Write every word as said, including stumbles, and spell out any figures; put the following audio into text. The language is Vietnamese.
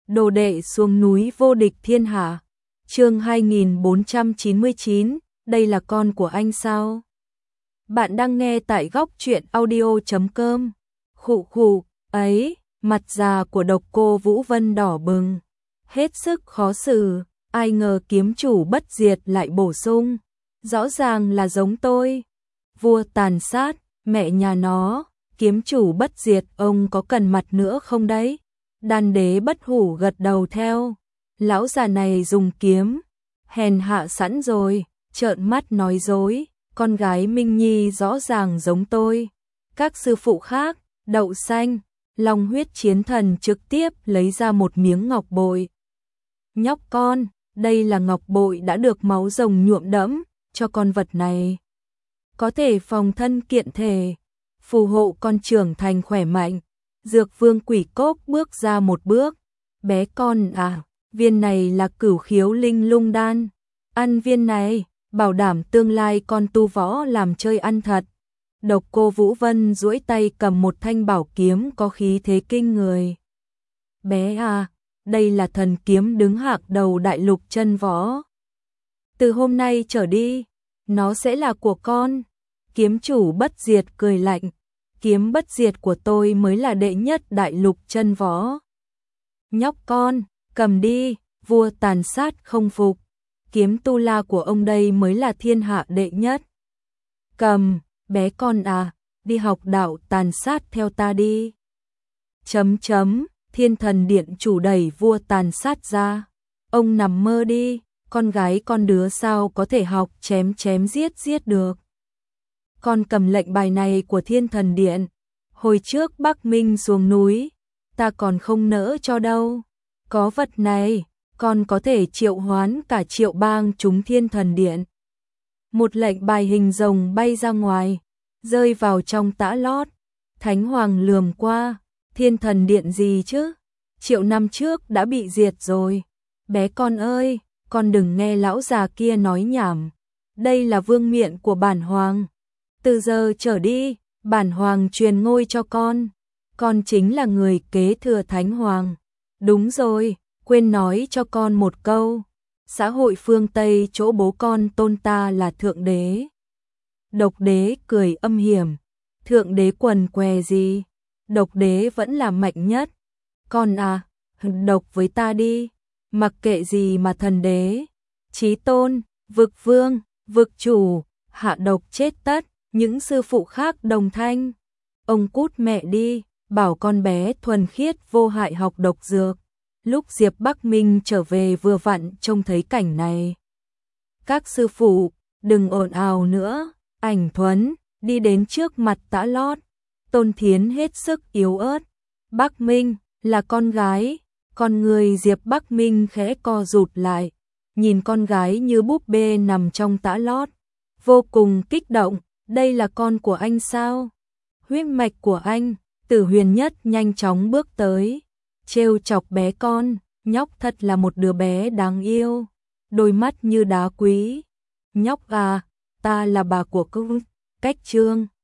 Đồ đệ xuống núi vô địch thiên hạ. Chương hai nghìn bốn trăm chín mươi chín, đây là con của anh sao? Bạn đang nghe tại góc truyện audio chấm com. Khụ khụ, ấy, mặt già của Độc Cô Vũ Vân đỏ bừng, hết sức khó xử, ai ngờ kiếm chủ bất diệt lại bổ sung, rõ ràng là giống tôi. Vua tàn sát, mẹ nhà nó, kiếm chủ bất diệt, ông có cần mặt nữa không đấy? Đan đế bất hủ gật đầu theo, lão già này dùng kiếm, hèn hạ sẵn rồi, trợn mắt nói dối, con gái Minh Nhi rõ ràng giống tôi. Các sư phụ khác, đậu xanh, Long huyết chiến thần trực tiếp lấy ra một miếng ngọc bội. Nhóc con, đây là ngọc bội đã được máu rồng nhuộm đẫm, cho con vật này có thể phòng thân kiện thể, phù hộ con trưởng thành khỏe mạnh. Dược vương Quỷ Cốc bước ra một bước, bé con à, viên này là cửu khiếu linh lung đan, ăn viên này, bảo đảm tương lai con tu võ làm chơi ăn thật. Độc Cô Vũ Vân duỗi tay cầm một thanh bảo kiếm có khí thế kinh người. Bé à, đây là thần kiếm đứng hạng đầu đại lục chân võ. Từ hôm nay trở đi, nó sẽ là của con. Kiếm chủ bất diệt cười lạnh, kiếm bất diệt của tôi mới là đệ nhất đại lục chân võ. Nhóc con, cầm đi, vua tàn sát không phục, kiếm tu la của ông đây mới là thiên hạ đệ nhất. Cầm, bé con à, đi học đạo tàn sát theo ta đi. Chấm chấm, Thiên Thần Điện chủ đẩy vua tàn sát ra. Ông nằm mơ đi, con gái con đứa sao có thể học chém chém giết giết được. Con cầm lệnh bài này của Thiên Thần Điện, hồi trước Bắc Minh xuống núi, ta còn không nỡ cho đâu. Có vật này, con có thể triệu hoán cả triệu bang chúng Thiên Thần Điện. Một lệnh bài hình rồng bay ra ngoài, rơi vào trong tã lót. Thánh Hoàng lườm qua, Thiên Thần Điện gì chứ? Triệu năm trước đã bị diệt rồi. Bé con ơi, con đừng nghe lão già kia nói nhảm. Đây là vương miện của bản hoàng. Từ giờ trở đi, bản hoàng truyền ngôi cho con. Con chính là người kế thừa Thánh Hoàng. Đúng rồi, quên nói cho con một câu. Xã hội phương Tây chỗ bố con tôn ta là Thượng Đế. Độc Đế cười âm hiểm. Thượng Đế quần què gì? Độc Đế vẫn là mạnh nhất. Con à, độc với ta đi. Mặc kệ gì mà thần đế, chí tôn, vực vương, vực chủ, hạ độc chết tất. Những sư phụ khác đồng thanh. Ông cút mẹ đi, bảo con bé thuần khiết vô hại học độc dược. Lúc Diệp Bắc Minh trở về vừa vặn trông thấy cảnh này. Các sư phụ, đừng ồn ào nữa. Ảnh Thuấn đi đến trước mặt tã lót. Tôn Thiến hết sức yếu ớt. Bắc Minh là con gái. Con người Diệp Bắc Minh khẽ co rụt lại, nhìn con gái như búp bê nằm trong tã lót, vô cùng kích động. Đây là con của anh sao? Huyết mạch của anh. Tử Huyền Nhất nhanh chóng bước tới, trêu chọc bé con. Nhóc thật là một đứa bé đáng yêu, đôi mắt như đá quý. Nhóc à, ta là bà của công. Cách Trương.